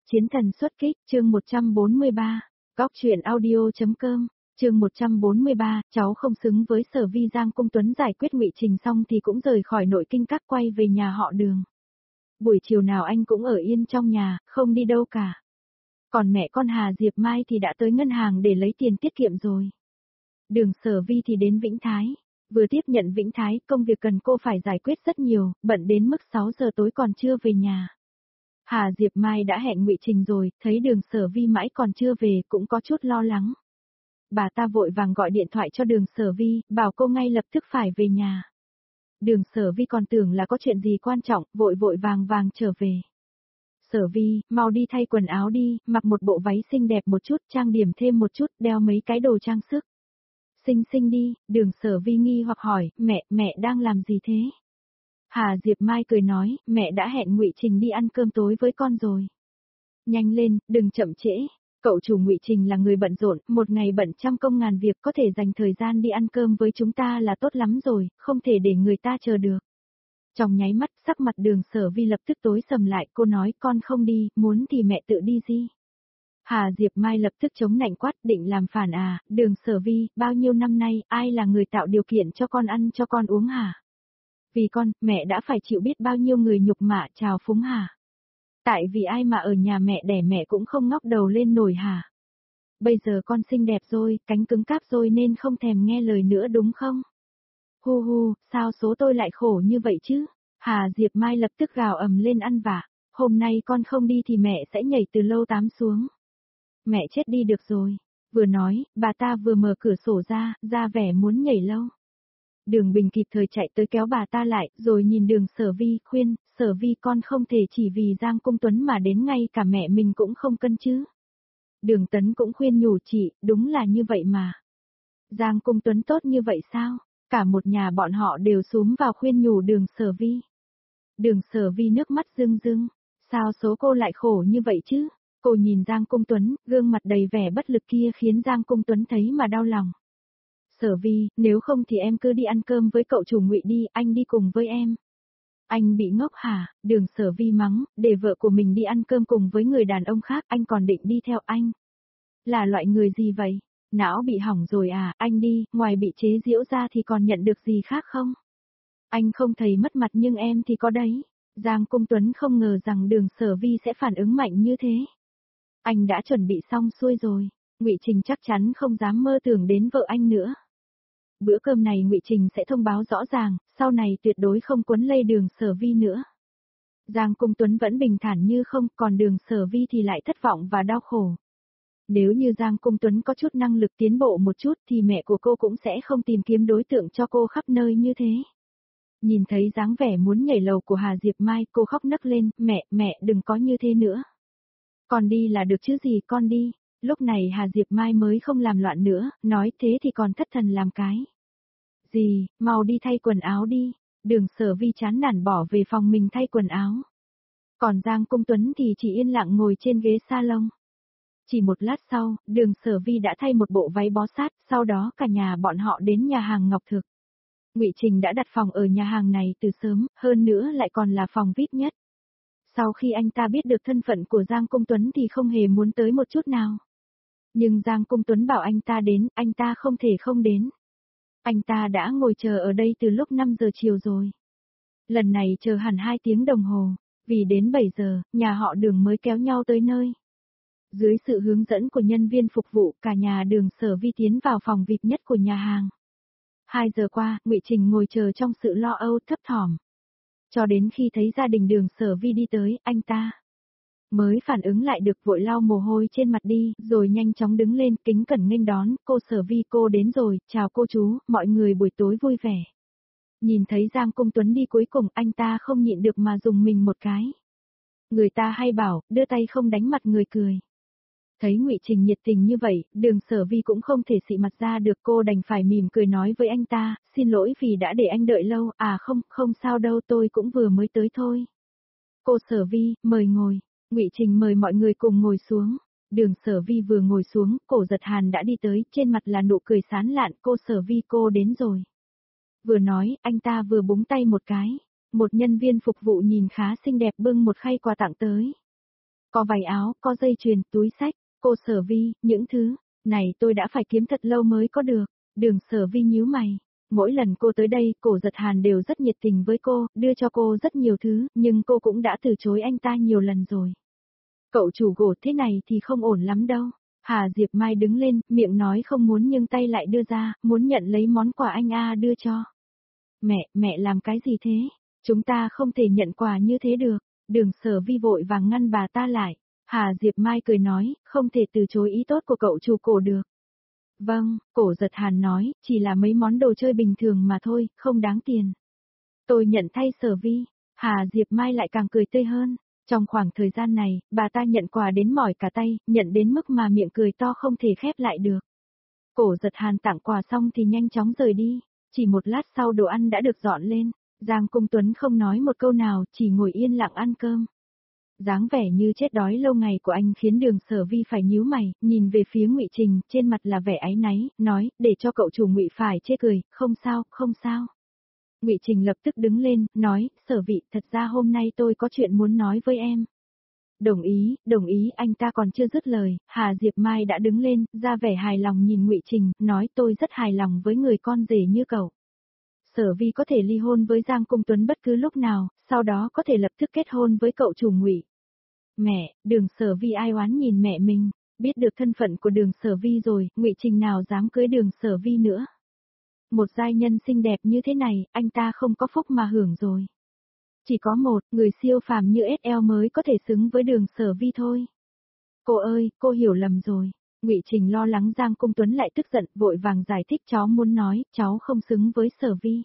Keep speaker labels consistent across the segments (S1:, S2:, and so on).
S1: Chiến thần xuất kích, chương 143, Góc truyện audio.com, chương 143, cháu không xứng với Sở Vi. Giang Cung Tuấn giải quyết Ngụy Trình xong thì cũng rời khỏi nội kinh các quay về nhà họ Đường. Buổi chiều nào anh cũng ở yên trong nhà, không đi đâu cả. Còn mẹ con Hà Diệp Mai thì đã tới ngân hàng để lấy tiền tiết kiệm rồi. Đường Sở Vi thì đến Vĩnh Thái. Vừa tiếp nhận Vĩnh Thái, công việc cần cô phải giải quyết rất nhiều, bận đến mức 6 giờ tối còn chưa về nhà. Hà Diệp Mai đã hẹn Ngụy Trình rồi, thấy Đường Sở Vi mãi còn chưa về cũng có chút lo lắng. Bà ta vội vàng gọi điện thoại cho Đường Sở Vi, bảo cô ngay lập tức phải về nhà. Đường Sở Vi còn tưởng là có chuyện gì quan trọng, vội vàng trở về. Sở Vi, mau đi thay quần áo đi, mặc một bộ váy xinh đẹp một chút, trang điểm thêm một chút, đeo mấy cái đồ trang sức. Xinh đi, Đường Sở Vi nghi hoặc hỏi, mẹ đang làm gì thế? Hà Diệp Mai cười nói, mẹ đã hẹn Ngụy Trình đi ăn cơm tối với con rồi. Nhanh lên, đừng chậm trễ. Cậu chủ Ngụy Trình là người bận rộn, một ngày bận trăm công ngàn việc, có thể dành thời gian đi ăn cơm với chúng ta là tốt lắm rồi, không thể để người ta chờ được. Trong nháy mắt, sắc mặt Đường Sở Vi lập tức tối sầm lại, cô nói con không đi, muốn thì mẹ tự đi gì. Hà Diệp Mai lập tức chống nạnh quát, định làm phản à? Đường Sở Vi, bao nhiêu năm nay, ai là người tạo điều kiện cho con ăn cho con uống hả? Vì con, mẹ đã phải chịu biết bao nhiêu người nhục mạ trào phúng hả? Tại vì ai mà ở nhà mẹ đẻ mẹ cũng không ngóc đầu lên nổi hả? Bây giờ con xinh đẹp rồi, cánh cứng cáp rồi nên không thèm nghe lời nữa đúng không? Hu, sao số tôi lại khổ như vậy chứ? Hà Diệp Mai lập tức gào ầm lên ăn vạ. Hôm nay con không đi thì mẹ sẽ nhảy từ lầu 8 xuống. Mẹ chết đi được rồi. Vừa nói, bà ta vừa mở cửa sổ ra vẻ muốn nhảy lâu. Đường Bình kịp thời chạy tới kéo bà ta lại, rồi nhìn Đường Sở Vi, khuyên, Sở Vi con không thể chỉ vì Giang Cung Tuấn mà đến ngay cả mẹ mình cũng không cân chứ. Đường Tấn cũng khuyên nhủ chị, đúng là như vậy mà. Giang Cung Tuấn tốt như vậy sao? Cả một nhà bọn họ đều xúm vào khuyên nhủ Đường Sở Vi. Đường Sở Vi nước mắt rưng, sao số cô lại khổ như vậy chứ? Cô nhìn Giang Cung Tuấn, gương mặt đầy vẻ bất lực kia khiến Giang Cung Tuấn thấy mà đau lòng. Sở Vi, nếu không thì em cứ đi ăn cơm với cậu chủ Ngụy đi, anh đi cùng với em. Anh bị ngốc hả? Đường Sở Vi mắng, để vợ của mình đi ăn cơm cùng với người đàn ông khác, anh còn định đi theo anh. Là loại người gì vậy? Não bị hỏng rồi à? Anh đi, ngoài bị chế giễu ra thì còn nhận được gì khác không? Anh không thấy mất mặt nhưng em thì có đấy. Giang Cung Tuấn không ngờ rằng Đường Sở Vi sẽ phản ứng mạnh như thế. Anh đã chuẩn bị xong xuôi rồi, Ngụy Trình chắc chắn không dám mơ tưởng đến vợ anh nữa. Bữa cơm này Ngụy Trình sẽ thông báo rõ ràng, sau này tuyệt đối không quấn lây Đường Sở Vi nữa. Giang Cung Tuấn vẫn bình thản như không, còn Đường Sở Vi thì lại thất vọng và đau khổ. Nếu như Giang Cung Tuấn có chút năng lực tiến bộ một chút thì mẹ của cô cũng sẽ không tìm kiếm đối tượng cho cô khắp nơi như thế. Nhìn thấy dáng vẻ muốn nhảy lầu của Hà Diệp Mai, cô khóc nấc lên, mẹ đừng có như thế nữa. Con đi là được chứ gì, con đi. Lúc này Hà Diệp Mai mới không làm loạn nữa, nói thế thì còn thất thần làm cái. Gì, mau đi thay quần áo đi. Đường Sở Vi chán nản bỏ về phòng mình thay quần áo. Còn Giang Cung Tuấn thì chỉ yên lặng ngồi trên ghế salon. Chỉ một lát sau, Đường Sở Vi đã thay một bộ váy bó sát, sau đó cả nhà bọn họ đến nhà hàng Ngọc Thực. Ngụy Trình đã đặt phòng ở nhà hàng này từ sớm, hơn nữa lại còn là phòng VIP nhất. Sau khi anh ta biết được thân phận của Giang Cung Tuấn thì không hề muốn tới một chút nào. Nhưng Giang Cung Tuấn bảo anh ta đến, anh ta không thể không đến. Anh ta đã ngồi chờ ở đây từ lúc 5 giờ chiều rồi. Lần này chờ hẳn 2 tiếng đồng hồ, vì đến 7 giờ, nhà họ Đường mới kéo nhau tới nơi. Dưới sự hướng dẫn của nhân viên phục vụ, cả nhà Đường Sở Vi tiến vào phòng VIP nhất của nhà hàng. 2 giờ qua, Ngụy Trình ngồi chờ trong sự lo âu thấp thỏm. Cho đến khi thấy gia đình Đường Sở Vi đi tới, anh ta mới phản ứng lại được, vội lau mồ hôi trên mặt đi, rồi nhanh chóng đứng lên, kính cẩn nghênh đón, cô Sở Vi cô đến rồi, chào cô chú, mọi người buổi tối vui vẻ. Nhìn thấy Giang Cung Tuấn đi cuối cùng, anh ta không nhịn được mà dùng mình một cái. Người ta hay bảo, đưa tay không đánh mặt người cười. Thấy Ngụy Trình nhiệt tình như vậy, Đường Sở Vi cũng không thể xị mặt ra được, cô đành phải mỉm cười nói với anh ta, xin lỗi vì đã để anh đợi lâu, à không sao đâu, tôi cũng vừa mới tới thôi. Cô Sở Vi, mời ngồi. Ngụy Trình mời mọi người cùng ngồi xuống. Đường Sở Vi vừa ngồi xuống, Cổ Giật Hàn đã đi tới, trên mặt là nụ cười sán lạn, cô Sở Vi cô đến rồi. Vừa nói, anh ta vừa búng tay một cái. Một nhân viên phục vụ nhìn khá xinh đẹp bưng một khay quà tặng tới. Có váy áo, có dây chuyền, túi xách, cô Sở Vi, những thứ này tôi đã phải kiếm thật lâu mới có được. Đường Sở Vi nhíu mày. Mỗi lần cô tới đây, Cổ Giật Hàn đều rất nhiệt tình với cô, đưa cho cô rất nhiều thứ, nhưng cô cũng đã từ chối anh ta nhiều lần rồi. Cậu chủ gỗ thế này thì không ổn lắm đâu. Hà Diệp Mai đứng lên, miệng nói không muốn nhưng tay lại đưa ra, muốn nhận lấy món quà anh đưa cho. Mẹ làm cái gì thế? Chúng ta không thể nhận quà như thế được. Đường Sở Vi vội vàng ngăn bà ta lại. Hà Diệp Mai cười nói, không thể từ chối ý tốt của cậu chủ Cổ được. Vâng, Cổ Giật Hàn nói, chỉ là mấy món đồ chơi bình thường mà thôi, không đáng tiền. Tôi nhận thay Sở Vi. Hà Diệp Mai lại càng cười tươi hơn. Trong khoảng thời gian này, bà ta nhận quà đến mỏi cả tay, nhận đến mức mà miệng cười to không thể khép lại được. Cổ Giật Hàn tặng quà xong thì nhanh chóng rời đi. Chỉ một lát sau đồ ăn đã được dọn lên. Giang Cung Tuấn không nói một câu nào, chỉ ngồi yên lặng ăn cơm. Dáng vẻ như chết đói lâu ngày của anh khiến Đường Sở Vi phải nhíu mày, nhìn về phía Ngụy Trình, trên mặt là vẻ áy náy, nói, để cho cậu chủ Ngụy phải chê cười, không sao, không sao. Ngụy Trình lập tức đứng lên, nói, Sở Vi, thật ra hôm nay tôi có chuyện muốn nói với em. Đồng ý, anh ta còn chưa dứt lời, Hà Diệp Mai đã đứng lên, ra vẻ hài lòng nhìn Ngụy Trình, nói tôi rất hài lòng với người con rể như cậu. Sở Vi có thể ly hôn với Giang Cung Tuấn bất cứ lúc nào, sau đó có thể lập tức kết hôn với cậu chủ Ngụy. Mẹ, Đường Sở Vi ai oán nhìn mẹ mình, biết được thân phận của Đường Sở Vi rồi, Ngụy Trình nào dám cưới Đường Sở Vi nữa. Một giai nhân xinh đẹp như thế này, anh ta không có phúc mà hưởng rồi. Chỉ có một, người siêu phàm như SL mới có thể xứng với Đường Sở Vi thôi. Cô ơi, cô hiểu lầm rồi. Ngụy Trình lo lắng Giang Cung Tuấn lại tức giận, vội vàng giải thích cháu muốn nói, cháu không xứng với Sở Vi.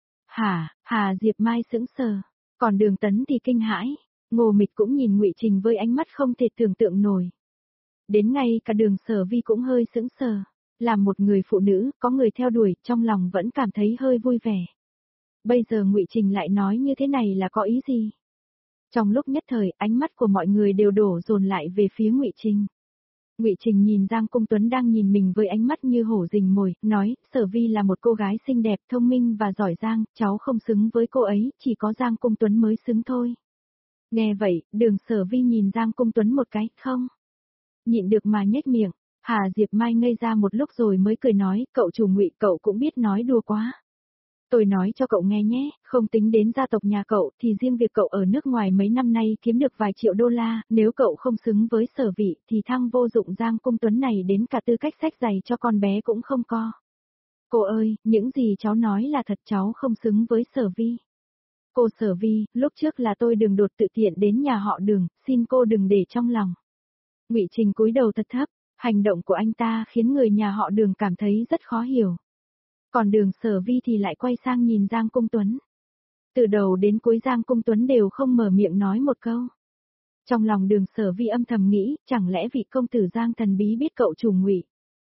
S1: Hà Diệp Mai sững sờ, còn Đường Tấn thì kinh hãi. Ngô Mịch cũng nhìn Ngụy Trình với ánh mắt không thể tưởng tượng nổi. Đến ngay cả Đường Sở Vi cũng hơi sững sờ. Làm một người phụ nữ, có người theo đuổi, trong lòng vẫn cảm thấy hơi vui vẻ. Bây giờ Ngụy Trình lại nói như thế này là có ý gì? Trong lúc nhất thời, ánh mắt của mọi người đều đổ dồn lại về phía Ngụy Trình. Ngụy Trình nhìn Giang Cung Tuấn đang nhìn mình với ánh mắt như hổ rình mồi, nói, Sở Vi là một cô gái xinh đẹp, thông minh và giỏi giang, cháu không xứng với cô ấy, chỉ có Giang Cung Tuấn mới xứng thôi. Nghe vậy, Đường Sở Vi nhìn Giang Cung Tuấn một cái, không? Nhịn được mà nhếch miệng, Hà Diệp Mai ngây ra một lúc rồi mới cười nói, cậu chủ Ngụy, cậu cũng biết nói đùa quá. Tôi nói cho cậu nghe nhé, không tính đến gia tộc nhà cậu thì riêng việc cậu ở nước ngoài mấy năm nay kiếm được vài triệu đô la, nếu cậu không xứng với Sở Vi thì thằng vô dụng Giang Cung Tuấn này đến cả tư cách xách giày cho con bé cũng không có. Cô ơi, những gì cháu nói là thật, cháu không xứng với Sở Vi. Cô Sở Vi, lúc trước là tôi Đường đột tự tiện đến nhà họ Đường, xin cô đừng để trong lòng. Ngụy Trình cúi đầu thật thấp, hành động của anh ta khiến người nhà họ Đường cảm thấy rất khó hiểu. Còn Đường Sở Vi thì lại quay sang nhìn Giang Cung Tuấn. Từ đầu đến cuối Giang Cung Tuấn đều không mở miệng nói một câu. Trong lòng Đường Sở Vi âm thầm nghĩ, chẳng lẽ vị công tử Giang thần bí biết cậu chủ Ngụy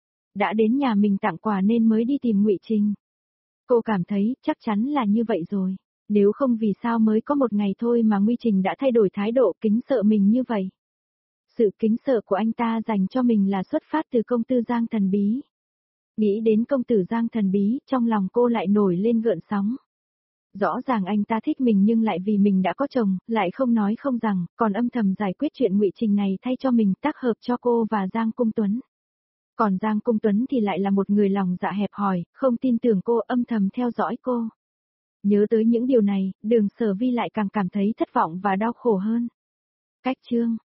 S1: đã đến nhà mình tặng quà nên mới đi tìm Ngụy Trình. Cô cảm thấy chắc chắn là như vậy rồi. Nếu không vì sao mới có một ngày thôi mà Ngụy Trình đã thay đổi thái độ kính sợ mình như vậy. Sự kính sợ của anh ta dành cho mình là xuất phát từ công tử Giang thần bí. Nghĩ đến công tử Giang thần bí, trong lòng cô lại nổi lên gợn sóng. Rõ ràng anh ta thích mình nhưng lại vì mình đã có chồng, lại không nói không rằng, còn âm thầm giải quyết chuyện Ngụy Trình này thay cho mình, tác hợp cho cô và Giang Cung Tuấn. Còn Giang Cung Tuấn thì lại là một người lòng dạ hẹp hòi, không tin tưởng cô, âm thầm theo dõi cô. Nhớ tới những điều này, Đường Sở Vi lại càng cảm thấy thất vọng và đau khổ hơn. Cách chương